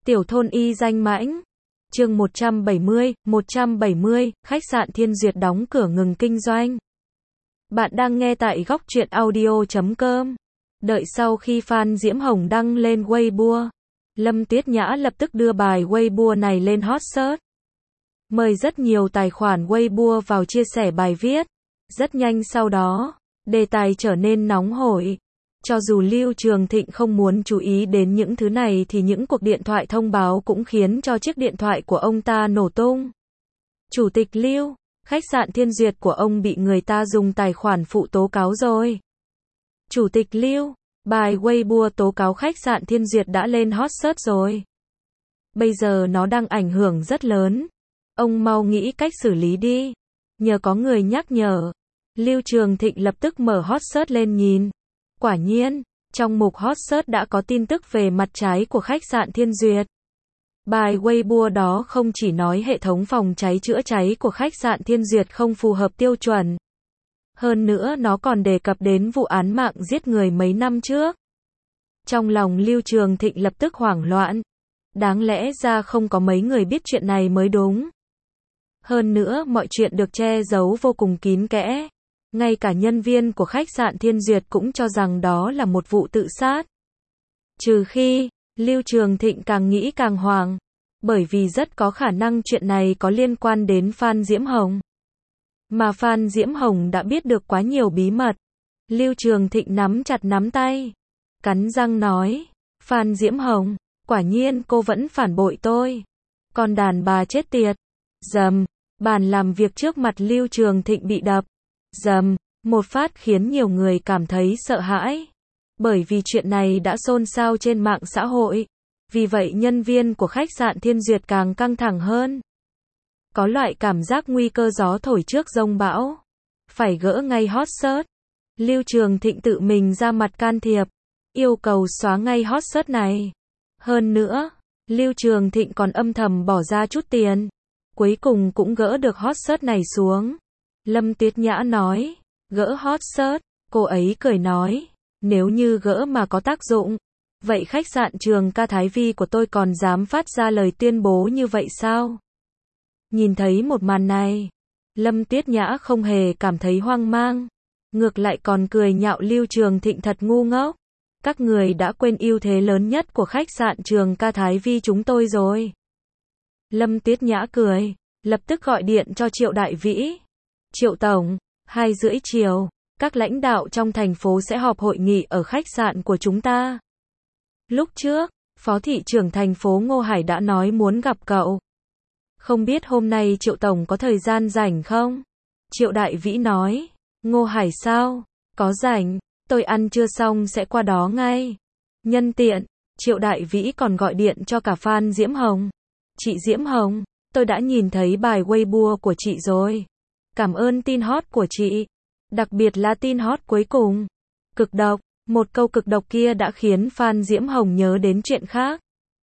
Tiểu thôn y danh mãnh. Chương 170, khách sạn Thiên Duyệt đóng cửa ngừng kinh doanh. Bạn đang nghe tại góc truyện audio.com. Đợi sau khi Phan Diễm Hồng đăng lên Weibo, Lâm Tuyết Nhã lập tức đưa bài Weibo này lên hot search. Mời rất nhiều tài khoản Weibo vào chia sẻ bài viết. Rất nhanh sau đó, đề tài trở nên nóng hổi. Cho dù Lưu Trường Thịnh không muốn chú ý đến những thứ này thì những cuộc điện thoại thông báo cũng khiến cho chiếc điện thoại của ông ta nổ tung. Chủ tịch Lưu, khách sạn Thiên Duyệt của ông bị người ta dùng tài khoản phụ tố cáo rồi. Chủ tịch Lưu, bài Weibo tố cáo khách sạn Thiên Duyệt đã lên hot search rồi. Bây giờ nó đang ảnh hưởng rất lớn. Ông mau nghĩ cách xử lý đi. Nhờ có người nhắc nhở, Lưu Trường Thịnh lập tức mở hot search lên nhìn. Quả nhiên, trong mục hot search đã có tin tức về mặt trái của khách sạn Thiên Duyệt. Bài Weibo đó không chỉ nói hệ thống phòng cháy chữa cháy của khách sạn Thiên Duyệt không phù hợp tiêu chuẩn. Hơn nữa nó còn đề cập đến vụ án mạng giết người mấy năm trước. Trong lòng Lưu Trường Thịnh lập tức hoảng loạn. Đáng lẽ ra không có mấy người biết chuyện này mới đúng. Hơn nữa mọi chuyện được che giấu vô cùng kín kẽ. Ngay cả nhân viên của khách sạn Thiên Duyệt cũng cho rằng đó là một vụ tự sát. Trừ khi, Lưu Trường Thịnh càng nghĩ càng hoảng. Bởi vì rất có khả năng chuyện này có liên quan đến Phan Diễm Hồng. Mà Phan Diễm Hồng đã biết được quá nhiều bí mật. Lưu Trường Thịnh nắm chặt nắm tay. Cắn răng nói, Phan Diễm Hồng, quả nhiên cô vẫn phản bội tôi. Con đàn bà chết tiệt. Dầm, bàn làm việc trước mặt Lưu Trường Thịnh bị đập. Dầm, một phát khiến nhiều người cảm thấy sợ hãi. Bởi vì chuyện này đã xôn xao trên mạng xã hội. Vì vậy nhân viên của khách sạn Thiên Duyệt càng căng thẳng hơn. Có loại cảm giác nguy cơ gió thổi trước giông bão. Phải gỡ ngay hot search. Lưu Trường Thịnh tự mình ra mặt can thiệp. Yêu cầu xóa ngay hot search này. Hơn nữa, Lưu Trường Thịnh còn âm thầm bỏ ra chút tiền. Cuối cùng cũng gỡ được hot search này xuống. Lâm Tuyết Nhã nói, gỡ hot search, cô ấy cười nói, nếu như gỡ mà có tác dụng, vậy khách sạn Trường Ca Thái Vi của tôi còn dám phát ra lời tuyên bố như vậy sao? Nhìn thấy một màn này, Lâm Tuyết Nhã không hề cảm thấy hoang mang, ngược lại còn cười nhạo Lưu Trường Thịnh thật ngu ngốc. Các người đã quên ưu thế lớn nhất của khách sạn Trường Ca Thái Vi chúng tôi rồi. Lâm Tuyết Nhã cười, lập tức gọi điện cho Triệu Đại Vĩ. Triệu Tổng, 2:30 chiều, các lãnh đạo trong thành phố sẽ họp hội nghị ở khách sạn của chúng ta. Lúc trước, Phó thị trưởng thành phố Ngô Hải đã nói muốn gặp cậu. Không biết hôm nay Triệu Tổng có thời gian rảnh không? Triệu Đại Vĩ nói, Ngô Hải sao? Có rảnh, tôi ăn trưa xong sẽ qua đó ngay. Nhân tiện, Triệu Đại Vĩ còn gọi điện cho cả Phan Diễm Hồng. Chị Diễm Hồng, tôi đã nhìn thấy bài Weibo của chị rồi. Cảm ơn tin hot của chị. Đặc biệt là tin hot cuối cùng. Cực độc, một câu cực độc kia đã khiến Phan Diễm Hồng nhớ đến chuyện khác.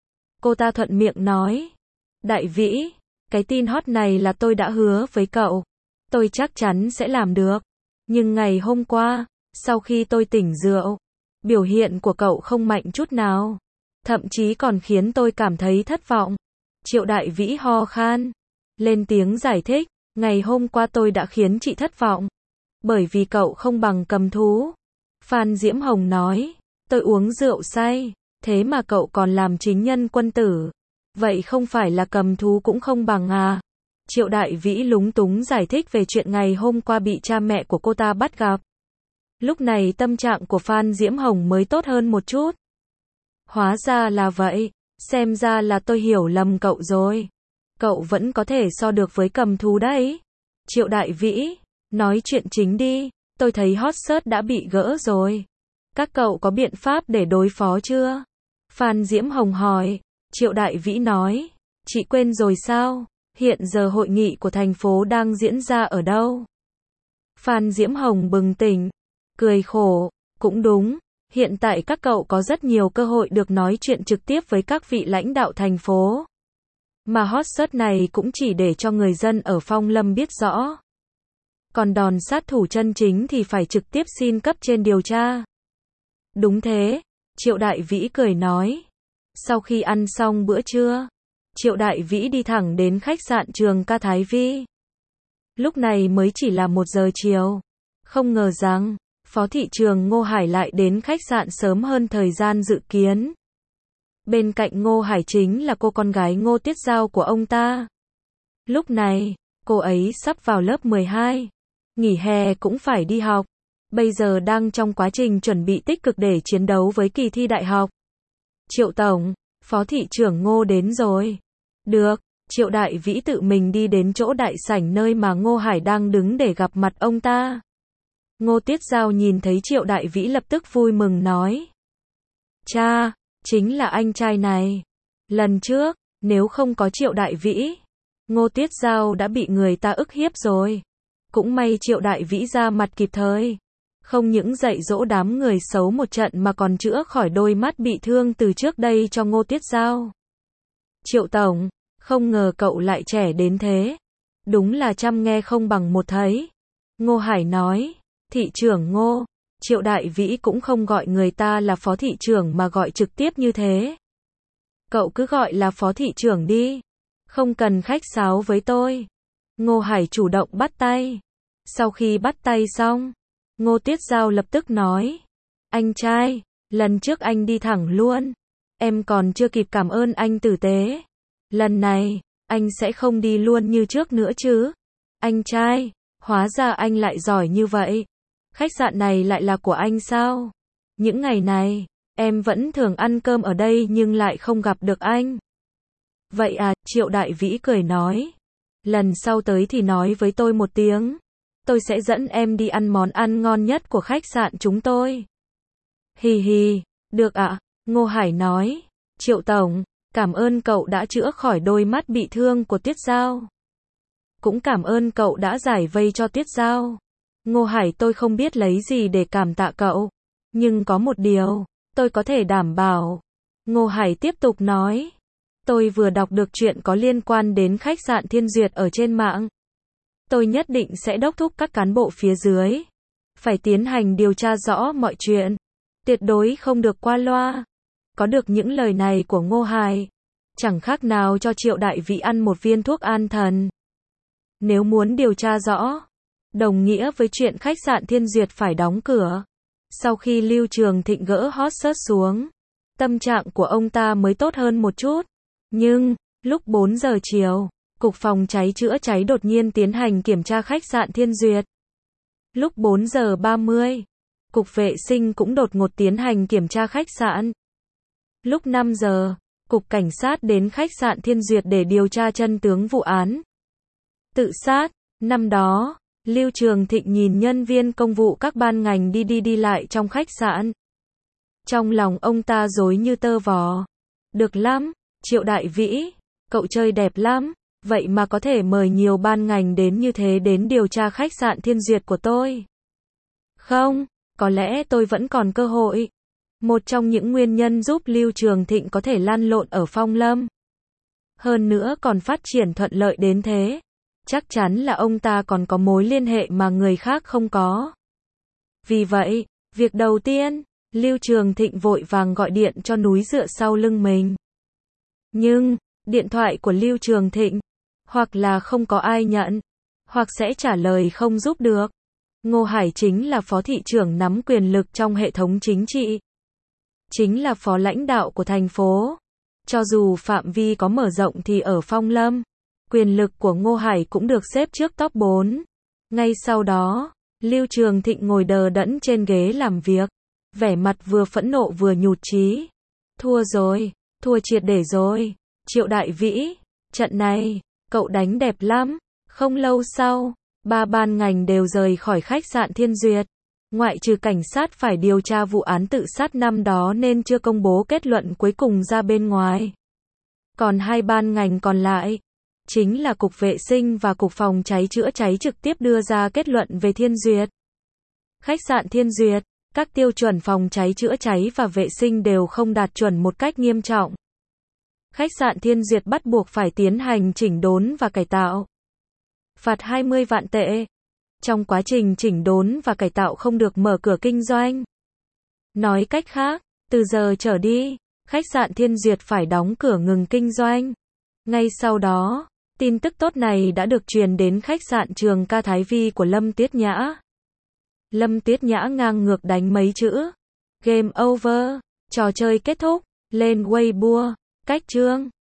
Cô ta thuận miệng nói, Đại Vĩ, cái tin hot này là tôi đã hứa với cậu. Tôi chắc chắn sẽ làm được. Nhưng ngày hôm qua, sau khi tôi tỉnh rượu, biểu hiện của cậu không mạnh chút nào. Thậm chí còn khiến tôi cảm thấy thất vọng. Triệu Đại Vĩ ho khan, lên tiếng giải thích, ngày hôm qua tôi đã khiến chị thất vọng. Bởi vì cậu không bằng cầm thú. Phan Diễm Hồng nói, tôi uống rượu say, thế mà cậu còn làm chính nhân quân tử. Vậy không phải là cầm thú cũng không bằng à? Triệu Đại Vĩ lúng túng giải thích về chuyện ngày hôm qua bị cha mẹ của cô ta bắt gặp. Lúc này tâm trạng của Phan Diễm Hồng mới tốt hơn một chút. Hóa ra là vậy, xem ra là tôi hiểu lầm cậu rồi. Cậu vẫn có thể so được với cầm thú đấy. Triệu Đại Vĩ, nói chuyện chính đi, tôi thấy hot search đã bị gỡ rồi. Các cậu có biện pháp để đối phó chưa? Phan Diễm Hồng hỏi. Triệu Đại Vĩ nói, chị quên rồi sao? Hiện giờ hội nghị của thành phố đang diễn ra ở đâu? Phan Diễm Hồng bừng tỉnh, cười khổ, cũng đúng, hiện tại các cậu có rất nhiều cơ hội được nói chuyện trực tiếp với các vị lãnh đạo thành phố. Mà hot search này cũng chỉ để cho người dân ở Phong Lâm biết rõ. Còn đòn sát thủ chân chính thì phải trực tiếp xin cấp trên điều tra. Đúng thế, Triệu Đại Vĩ cười nói. Sau khi ăn xong bữa trưa, Triệu Đại Vĩ đi thẳng đến khách sạn Trường Ca Thái Vi. Lúc này mới chỉ là 1 giờ chiều. Không ngờ rằng, Phó thị trưởng Ngô Hải lại đến khách sạn sớm hơn thời gian dự kiến. Bên cạnh Ngô Hải chính là cô con gái Ngô Tiết Giao của ông ta. Lúc này, cô ấy sắp vào lớp 12. Nghỉ hè cũng phải đi học. Bây giờ đang trong quá trình chuẩn bị tích cực để chiến đấu với kỳ thi đại học. Triệu Tổng, Phó thị trưởng Ngô đến rồi. Được, Triệu Đại Vĩ tự mình đi đến chỗ đại sảnh nơi mà Ngô Hải đang đứng để gặp mặt ông ta. Ngô Tiết Giao nhìn thấy Triệu Đại Vĩ lập tức vui mừng nói. Cha, chính là anh trai này. Lần trước, nếu không có Triệu Đại Vĩ, Ngô Tiết Giao đã bị người ta ức hiếp rồi. Cũng may Triệu Đại Vĩ ra mặt kịp thời. Không những dạy dỗ đám người xấu một trận mà còn chữa khỏi đôi mắt bị thương từ trước đây cho Ngô Tiết Giao. Triệu Tổng, không ngờ cậu lại trẻ đến thế. Đúng là trăm nghe không bằng một thấy. Ngô Hải nói, thị trưởng Ngô. Triệu Đại Vĩ cũng không gọi người ta là phó thị trưởng mà gọi trực tiếp như thế. Cậu cứ gọi là phó thị trưởng đi. Không cần khách sáo với tôi. Ngô Hải chủ động bắt tay. Sau khi bắt tay xong, Ngô Tiết Giao lập tức nói. Anh trai, lần trước anh đi thẳng luôn. Em còn chưa kịp cảm ơn anh tử tế. Lần này, anh sẽ không đi luôn như trước nữa chứ. Anh trai, hóa ra anh lại giỏi như vậy. Khách sạn này lại là của anh sao? Những ngày này, em vẫn thường ăn cơm ở đây nhưng lại không gặp được anh. Vậy à, Triệu Đại Vĩ cười nói. Lần sau tới thì nói với tôi một tiếng. Tôi sẽ dẫn em đi ăn món ăn ngon nhất của khách sạn chúng tôi. Hì hì, được ạ, Ngô Hải nói. Triệu Tổng, cảm ơn cậu đã chữa khỏi đôi mắt bị thương của Tiết Giao. Cũng cảm ơn cậu đã giải vây cho Tiết Giao. Ngô Hải, tôi không biết lấy gì để cảm tạ cậu. Nhưng có một điều, tôi có thể đảm bảo. Ngô Hải tiếp tục nói. Tôi vừa đọc được chuyện có liên quan đến khách sạn Thiên Duyệt ở trên mạng. Tôi nhất định sẽ đốc thúc các cán bộ phía dưới. Phải tiến hành điều tra rõ mọi chuyện. Tuyệt đối không được qua loa. Có được những lời này của Ngô Hải, chẳng khác nào cho Triệu Đại Vĩ ăn một viên thuốc an thần. Nếu muốn điều tra rõ, đồng nghĩa với chuyện khách sạn Thiên Duyệt phải đóng cửa. Sau khi Lưu Trường Thịnh gỡ hot search xuống, tâm trạng của ông ta mới tốt hơn một chút. Nhưng, lúc 4 giờ chiều, Cục Phòng cháy chữa cháy đột nhiên tiến hành kiểm tra khách sạn Thiên Duyệt. Lúc 4 giờ 30, Cục Vệ sinh cũng đột ngột tiến hành kiểm tra khách sạn. Lúc 5 giờ, Cục Cảnh sát đến khách sạn Thiên Duyệt để điều tra chân tướng vụ án tự sát. Năm đó, Lưu Trường Thịnh nhìn nhân viên công vụ các ban ngành đi lại trong khách sạn. Trong lòng ông ta rối như tơ vò. Được lắm, Triệu Đại Vĩ, cậu chơi đẹp lắm, vậy mà có thể mời nhiều ban ngành đến như thế đến điều tra khách sạn Thiên Duyệt của tôi. Không, có lẽ tôi vẫn còn cơ hội. Một trong những nguyên nhân giúp Lưu Trường Thịnh có thể lăn lộn ở Phong Lâm. Hơn nữa còn phát triển thuận lợi đến thế. Chắc chắn là ông ta còn có mối liên hệ mà người khác không có. Vì vậy, việc đầu tiên, Lưu Trường Thịnh vội vàng gọi điện cho núi dựa sau lưng mình. Nhưng, điện thoại của Lưu Trường Thịnh, hoặc là không có ai nhận, hoặc sẽ trả lời không giúp được. Ngô Hải chính là phó thị trưởng nắm quyền lực trong hệ thống chính trị. Chính là phó lãnh đạo của thành phố. Cho dù phạm vi có mở rộng thì ở Phong Lâm, quyền lực của Ngô Hải cũng được xếp trước top 4. Ngay sau đó, Lưu Trường Thịnh ngồi đờ đẫn trên ghế làm việc, vẻ mặt vừa phẫn nộ vừa nhụt chí. Thua rồi, thua triệt để rồi. Triệu Đại Vĩ, trận này, cậu đánh đẹp lắm. Không lâu sau, 3 ban ngành đều rời khỏi khách sạn Thiên Duyệt. Ngoại trừ cảnh sát phải điều tra vụ án tự sát năm đó nên chưa công bố kết luận cuối cùng ra bên ngoài. Còn 2 ban ngành còn lại, chính là Cục Vệ sinh và Cục Phòng cháy chữa cháy trực tiếp đưa ra kết luận về Thiên Duyệt. Khách sạn Thiên Duyệt, các tiêu chuẩn phòng cháy chữa cháy và vệ sinh đều không đạt chuẩn một cách nghiêm trọng. Khách sạn Thiên Duyệt bắt buộc phải tiến hành chỉnh đốn và cải tạo. Phạt 20 vạn tệ. Trong quá trình chỉnh đốn và cải tạo không được mở cửa kinh doanh. Nói cách khác, từ giờ trở đi, khách sạn Thiên Duyệt phải đóng cửa ngừng kinh doanh. Ngay sau đó, tin tức tốt này đã được truyền đến khách sạn Trường Ca Thái Vi của Lâm Tiết Nhã. Lâm Tiết Nhã ngang ngược đánh mấy chữ. Game over. Trò chơi kết thúc. Lên Weibo. Cách chương.